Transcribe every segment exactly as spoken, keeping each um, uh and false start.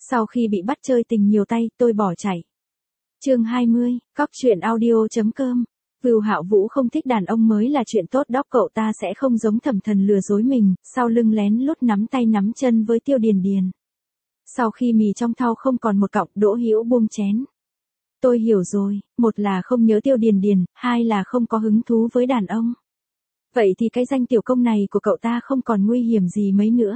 Sau khi bị bắt chơi tình nhiều tay, tôi bỏ chạy. Chương hai mươi, cóc truyện audio.com. Vưu Hạo Vũ không thích đàn ông mới là chuyện tốt đó, cậu ta sẽ không giống Thẩm Thần lừa dối mình, sau lưng lén lút nắm tay nắm chân với Tiêu Điền Điền. Sau khi mì trong thau không còn một cọng, Đỗ Hữu buông chén. Tôi hiểu rồi, một là không nhớ Tiêu Điền Điền, hai là không có hứng thú với đàn ông. Vậy thì cái danh tiểu công này của cậu ta không còn nguy hiểm gì mấy nữa.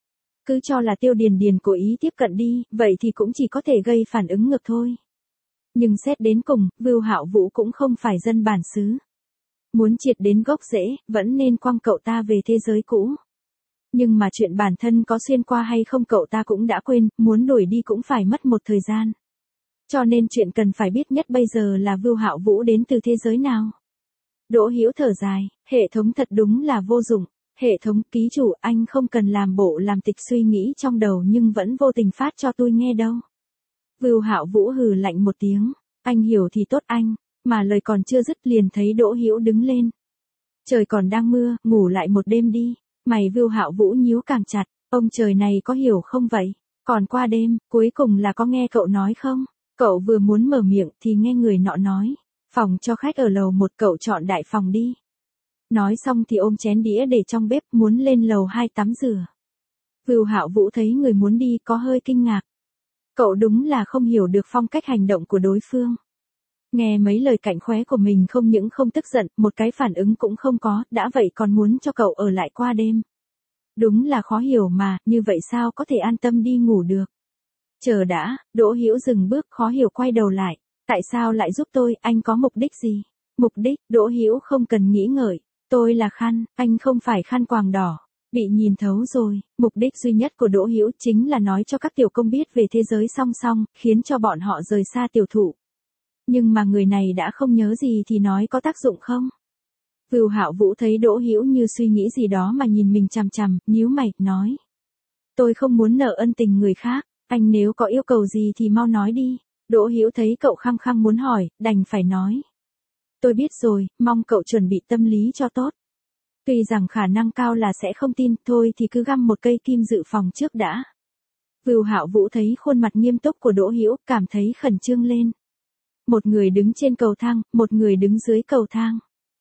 Cứ cho là Tiêu Điền Điền cố ý tiếp cận đi, vậy thì cũng chỉ có thể gây phản ứng ngược thôi. Nhưng xét đến cùng, Vưu Hạo Vũ cũng không phải dân bản xứ. Muốn triệt đến gốc rễ, vẫn nên quăng cậu ta về thế giới cũ. Nhưng mà chuyện bản thân có xuyên qua hay không cậu ta cũng đã quên, muốn đuổi đi cũng phải mất một thời gian. Cho nên chuyện cần phải biết nhất bây giờ là Vưu Hạo Vũ đến từ thế giới nào. Đỗ Hữu thở dài, hệ thống thật đúng là vô dụng. Hệ thống, ký chủ, anh không cần làm bộ làm tịch suy nghĩ trong đầu nhưng vẫn vô tình phát cho tôi nghe đâu. Vưu Hạo Vũ hừ lạnh một tiếng, anh hiểu thì tốt anh, mà lời còn chưa dứt liền thấy Đỗ Hữu đứng lên. Trời còn đang mưa, ngủ lại một đêm đi. Mày Vưu Hạo Vũ nhíu càng chặt, ông trời này có hiểu không vậy? Còn qua đêm, cuối cùng là có nghe cậu nói không? Cậu vừa muốn mở miệng thì nghe người nọ nói, phòng cho khách ở lầu một, cậu chọn đại phòng đi. Nói xong thì ôm chén đĩa để trong bếp muốn lên lầu hai tắm rửa. Vưu Hạo Vũ thấy người muốn đi có hơi kinh ngạc. Cậu đúng là không hiểu được phong cách hành động của đối phương. Nghe mấy lời cạnh khóe của mình không những không tức giận, một cái phản ứng cũng không có, đã vậy còn muốn cho cậu ở lại qua đêm. Đúng là khó hiểu mà, như vậy sao có thể an tâm đi ngủ được. Chờ đã, Đỗ Hữu dừng bước khó hiểu quay đầu lại. Tại sao lại giúp tôi, anh có mục đích gì? Mục đích, Đỗ Hữu không cần nghĩ ngợi. Tôi là khăn, anh không phải khăn quàng đỏ. Bị nhìn thấu rồi, mục đích duy nhất của Đỗ Hữu chính là nói cho các tiểu công biết về thế giới song song, khiến cho bọn họ rời xa tiểu thụ. Nhưng mà người này đã không nhớ gì thì nói có tác dụng không? Vưu Hạo Vũ thấy Đỗ Hữu như suy nghĩ gì đó mà nhìn mình chằm chằm, nhíu mày, nói. Tôi không muốn nợ ân tình người khác, anh nếu có yêu cầu gì thì mau nói đi. Đỗ Hữu thấy cậu khăng khăng muốn hỏi, đành phải nói. Tôi biết rồi, mong cậu chuẩn bị tâm lý cho tốt. Tuy rằng khả năng cao là sẽ không tin, thôi thì cứ găm một cây kim dự phòng trước đã. Vưu Hạo Vũ thấy khuôn mặt nghiêm túc của Đỗ Hữu, cảm thấy khẩn trương lên. Một người đứng trên cầu thang, một người đứng dưới cầu thang.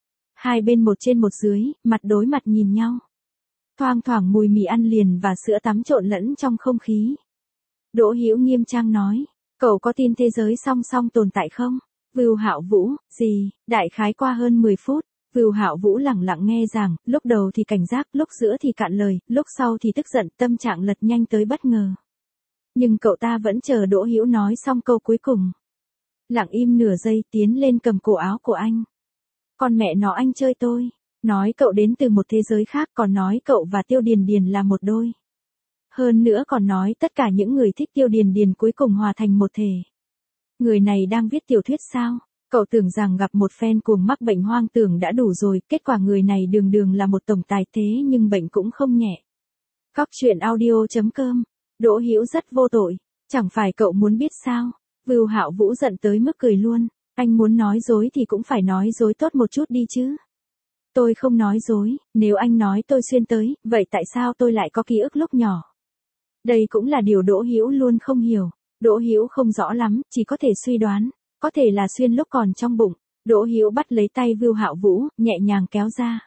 Hai bên một trên một dưới, mặt đối mặt nhìn nhau. Thoang thoảng mùi mì ăn liền và sữa tắm trộn lẫn trong không khí. Đỗ Hữu nghiêm trang nói, cậu có tin thế giới song song tồn tại không? Vưu Hạo Vũ, gì? Đại khái qua hơn mười phút, Vưu Hạo Vũ lẳng lặng nghe giảng, lúc đầu thì cảnh giác, lúc giữa thì cạn lời, lúc sau thì tức giận, tâm trạng lật nhanh tới bất ngờ. Nhưng cậu ta vẫn chờ Đỗ Hữu nói xong câu cuối cùng. Lặng im nửa giây, tiến lên cầm cổ áo của anh. Con mẹ nó, anh chơi tôi. Nói cậu đến từ một thế giới khác, còn nói cậu và Tiêu Điền Điền là một đôi. Hơn nữa còn nói tất cả những người thích Tiêu Điền Điền cuối cùng hòa thành một thể. Người này đang viết tiểu thuyết sao? Cậu tưởng rằng gặp một fan cuồng mắc bệnh hoang tưởng đã đủ rồi, kết quả người này đường đường là một tổng tài thế nhưng bệnh cũng không nhẹ. Cóc truyện audio.com. Đỗ Hữu rất vô tội, chẳng phải cậu muốn biết sao? Vưu Hạo Vũ giận tới mức cười luôn, anh muốn nói dối thì cũng phải nói dối tốt một chút đi chứ. Tôi không nói dối, nếu anh nói tôi xuyên tới, vậy tại sao tôi lại có ký ức lúc nhỏ? Đây cũng là điều Đỗ Hữu luôn không hiểu. Đỗ Hữu không rõ lắm, chỉ có thể suy đoán, có thể là xuyên lúc còn trong bụng. Đỗ Hữu bắt lấy tay Vưu Hạo Vũ, nhẹ nhàng kéo ra.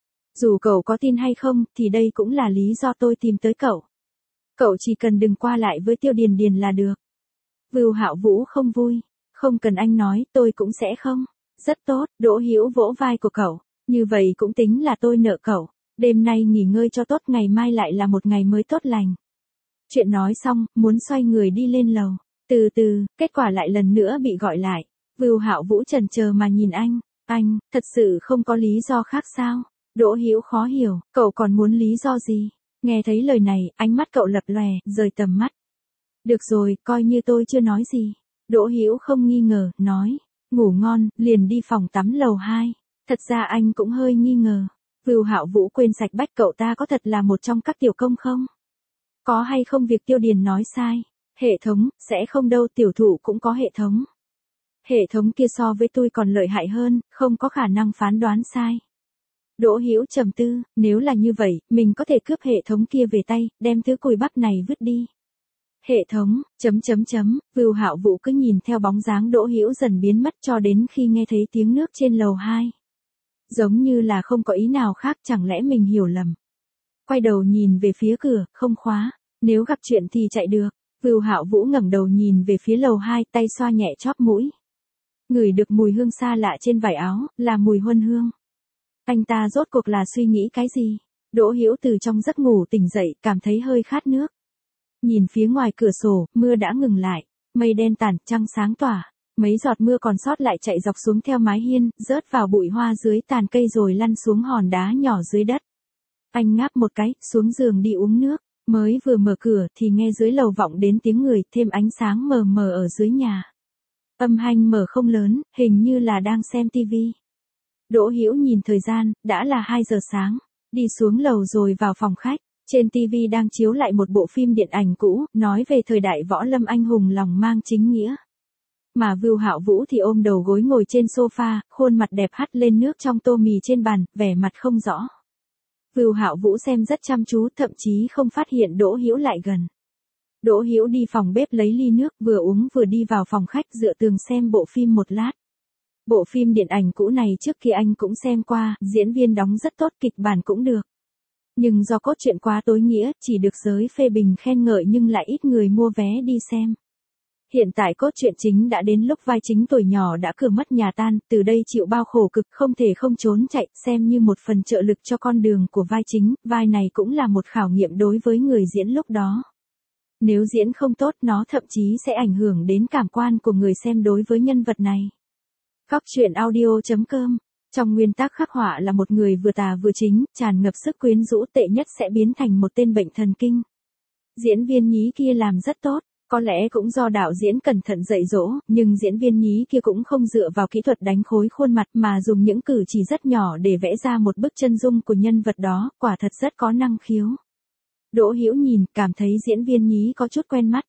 Dù cậu có tin hay không, thì đây cũng là lý do tôi tìm tới cậu. Cậu chỉ cần đừng qua lại với Tiêu Điền Điền là được. Vưu Hạo Vũ không vui, không cần anh nói, tôi cũng sẽ không. Rất tốt, Đỗ Hữu vỗ vai của cậu, như vậy cũng tính là tôi nợ cậu. Đêm nay nghỉ ngơi cho tốt, ngày mai lại là một ngày mới tốt lành. Chuyện nói xong, muốn xoay người đi lên lầu. Từ từ, kết quả lại lần nữa bị gọi lại. Vưu Hạo Vũ chần chờ mà nhìn anh. Anh, thật sự không có lý do khác sao? Đỗ Hữu khó hiểu, cậu còn muốn lý do gì? Nghe thấy lời này, ánh mắt cậu lập lòe, rời tầm mắt. Được rồi, coi như tôi chưa nói gì. Đỗ Hữu không nghi ngờ, nói. Ngủ ngon, liền đi phòng tắm lầu hai. Thật ra anh cũng hơi nghi ngờ. Vưu Hạo Vũ quên sạch bách cậu ta có thật là một trong các tiểu công không? Có hay không việc Tiêu Điền nói sai? Hệ thống, sẽ không đâu, tiểu thụ cũng có hệ thống. Hệ thống kia so với tôi còn lợi hại hơn, không có khả năng phán đoán sai. Đỗ Hữu trầm tư, nếu là như vậy, mình có thể cướp hệ thống kia về tay, đem thứ cùi bắp này vứt đi. Hệ thống, chấm chấm chấm, Vưu Hạo Vũ cứ nhìn theo bóng dáng Đỗ Hữu dần biến mất cho đến khi nghe thấy tiếng nước trên lầu hai. Giống như là không có ý nào khác, chẳng lẽ mình hiểu lầm. Quay đầu nhìn về phía cửa, không khóa, nếu gặp chuyện thì chạy được. Vưu Hạo Vũ ngẩng đầu nhìn về phía lầu hai, tay xoa nhẹ chóp mũi. Ngửi được mùi hương xa lạ trên vải áo, là mùi huân hương. Anh ta rốt cuộc là suy nghĩ cái gì? Đỗ Hữu từ trong giấc ngủ tỉnh dậy, cảm thấy hơi khát nước. Nhìn phía ngoài cửa sổ, mưa đã ngừng lại, mây đen tàn, trăng sáng tỏa. Mấy giọt mưa còn sót lại chạy dọc xuống theo mái hiên, rớt vào bụi hoa dưới tàn cây rồi lăn xuống hòn đá nhỏ dưới đất. Anh ngáp một cái, xuống giường đi uống nước, mới vừa mở cửa thì nghe dưới lầu vọng đến tiếng người, thêm ánh sáng mờ mờ ở dưới nhà. Âm thanh mở không lớn, hình như là đang xem tivi. Đỗ Hữu nhìn thời gian, đã là hai giờ sáng, đi xuống lầu rồi vào phòng khách. Trên tivi đang chiếu lại một bộ phim điện ảnh cũ, nói về thời đại võ lâm anh hùng lòng mang chính nghĩa. Mà Vưu Hạo Vũ thì ôm đầu gối ngồi trên sofa, khuôn mặt đẹp hắt lên nước trong tô mì trên bàn, vẻ mặt không rõ. Vưu Hạo Vũ xem rất chăm chú, thậm chí không phát hiện Đỗ Hữu lại gần. Đỗ Hữu đi phòng bếp lấy ly nước, vừa uống vừa đi vào phòng khách dựa tường xem bộ phim một lát. Bộ phim điện ảnh cũ này trước kia anh cũng xem qua, diễn viên đóng rất tốt, kịch bản cũng được. Nhưng do cốt truyện quá tối nghĩa, chỉ được giới phê bình khen ngợi nhưng lại ít người mua vé đi xem. Hiện tại cốt truyện chính đã đến lúc vai chính tuổi nhỏ đã cửa mất nhà tan, từ đây chịu bao khổ cực không thể không trốn chạy, xem như một phần trợ lực cho con đường của vai chính, vai này cũng là một khảo nghiệm đối với người diễn lúc đó. Nếu diễn không tốt nó thậm chí sẽ ảnh hưởng đến cảm quan của người xem đối với nhân vật này. Góc truyện audio chấm com. Trong nguyên tắc khắc họa là một người vừa tà vừa chính, tràn ngập sức quyến rũ, tệ nhất sẽ biến thành một tên bệnh thần kinh. Diễn viên nhí kia làm rất tốt, có lẽ cũng do đạo diễn cẩn thận dạy dỗ, nhưng diễn viên nhí kia cũng không dựa vào kỹ thuật đánh khối khuôn mặt mà dùng những cử chỉ rất nhỏ để vẽ ra một bức chân dung của nhân vật đó, quả thật rất có năng khiếu. Đỗ Hữu nhìn, cảm thấy diễn viên nhí có chút quen mắt.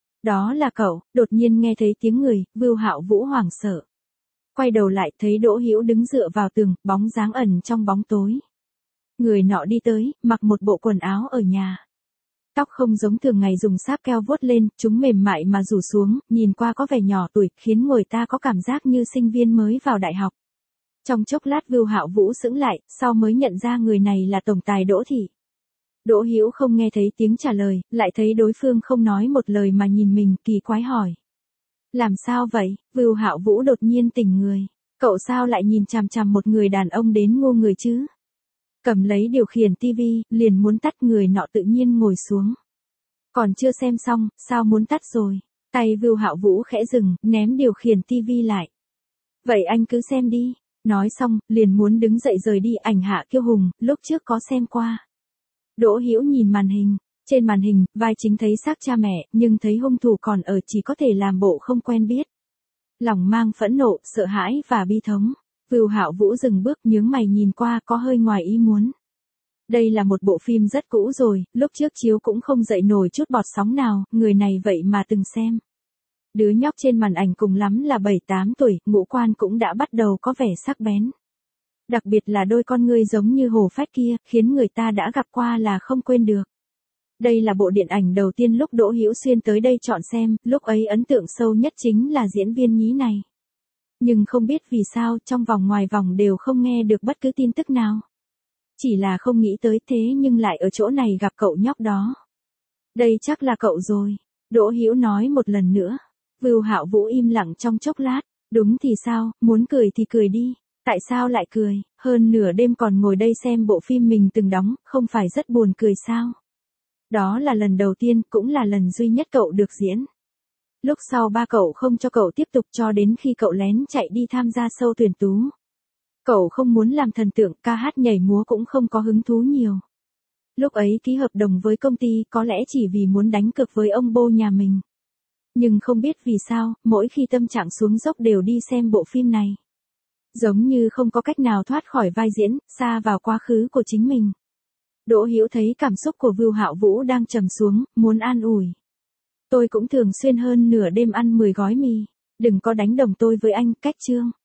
Đó là cậu, đột nhiên nghe thấy tiếng người, Vưu Hạo Vũ hoảng sợ. Quay đầu lại thấy Đỗ Hữu đứng dựa vào tường, bóng dáng ẩn trong bóng tối. Người nọ đi tới, mặc một bộ quần áo ở nhà. Tóc không giống thường ngày dùng sáp keo vuốt lên, chúng mềm mại mà rủ xuống, nhìn qua có vẻ nhỏ tuổi, khiến người ta có cảm giác như sinh viên mới vào đại học. Trong chốc lát Vưu Hạo Vũ sững lại, sau mới nhận ra người này là tổng tài Đỗ Thị. Đỗ Hữu không nghe thấy tiếng trả lời, lại thấy đối phương không nói một lời mà nhìn mình, kỳ quái hỏi. Làm sao vậy? Vưu Hạo Vũ đột nhiên tỉnh người. Cậu sao lại nhìn chằm chằm một người đàn ông đến ngu người chứ? Cầm lấy điều khiển tivi, liền muốn tắt, người nọ tự nhiên ngồi xuống. Còn chưa xem xong, sao muốn tắt rồi? Tay Vưu Hạo Vũ khẽ dừng, ném điều khiển tivi lại. Vậy anh cứ xem đi. Nói xong, liền muốn đứng dậy rời đi. Ảnh Hạ Kiêu Hùng, lúc trước có xem qua. Đỗ Hữu nhìn màn hình. Trên màn hình, vai chính thấy xác cha mẹ, nhưng thấy hung thủ còn ở, chỉ có thể làm bộ không quen biết. Lòng mang phẫn nộ, sợ hãi và bi thống. Vưu Hạo Vũ dừng bước, nhướng mày nhìn qua, có hơi ngoài ý muốn. Đây là một bộ phim rất cũ rồi, lúc trước chiếu cũng không dậy nổi chút bọt sóng nào, người này vậy mà từng xem. Đứa nhóc trên màn ảnh cùng lắm là bảy tám tuổi, ngũ quan cũng đã bắt đầu có vẻ sắc bén. Đặc biệt là đôi con ngươi giống như hổ phách kia, khiến người ta đã gặp qua là không quên được. Đây là bộ điện ảnh đầu tiên lúc Đỗ Hữu Xuyên tới đây chọn xem, lúc ấy ấn tượng sâu nhất chính là diễn viên nhí này. Nhưng không biết vì sao, trong vòng ngoài vòng đều không nghe được bất cứ tin tức nào. Chỉ là không nghĩ tới thế nhưng lại ở chỗ này gặp cậu nhóc đó. Đây chắc là cậu rồi. Đỗ Hữu nói một lần nữa. Vưu Hạo Vũ im lặng trong chốc lát. Đúng thì sao, muốn cười thì cười đi. Tại sao lại cười, hơn nửa đêm còn ngồi đây xem bộ phim mình từng đóng, không phải rất buồn cười sao? Đó là lần đầu tiên, cũng là lần duy nhất cậu được diễn. Lúc sau ba cậu không cho cậu tiếp tục cho đến khi cậu lén chạy đi tham gia show tuyển tú. Cậu không muốn làm thần tượng, ca hát nhảy múa cũng không có hứng thú nhiều. Lúc ấy ký hợp đồng với công ty có lẽ chỉ vì muốn đánh cược với ông bô nhà mình. Nhưng không biết vì sao, mỗi khi tâm trạng xuống dốc đều đi xem bộ phim này. Giống như không có cách nào thoát khỏi vai diễn, xa vào quá khứ của chính mình. Đỗ Hữu thấy cảm xúc của Vưu Hạo Vũ đang trầm xuống, muốn an ủi. Tôi cũng thường xuyên hơn nửa đêm ăn mười gói mì. Đừng có đánh đồng tôi với anh, cách chương.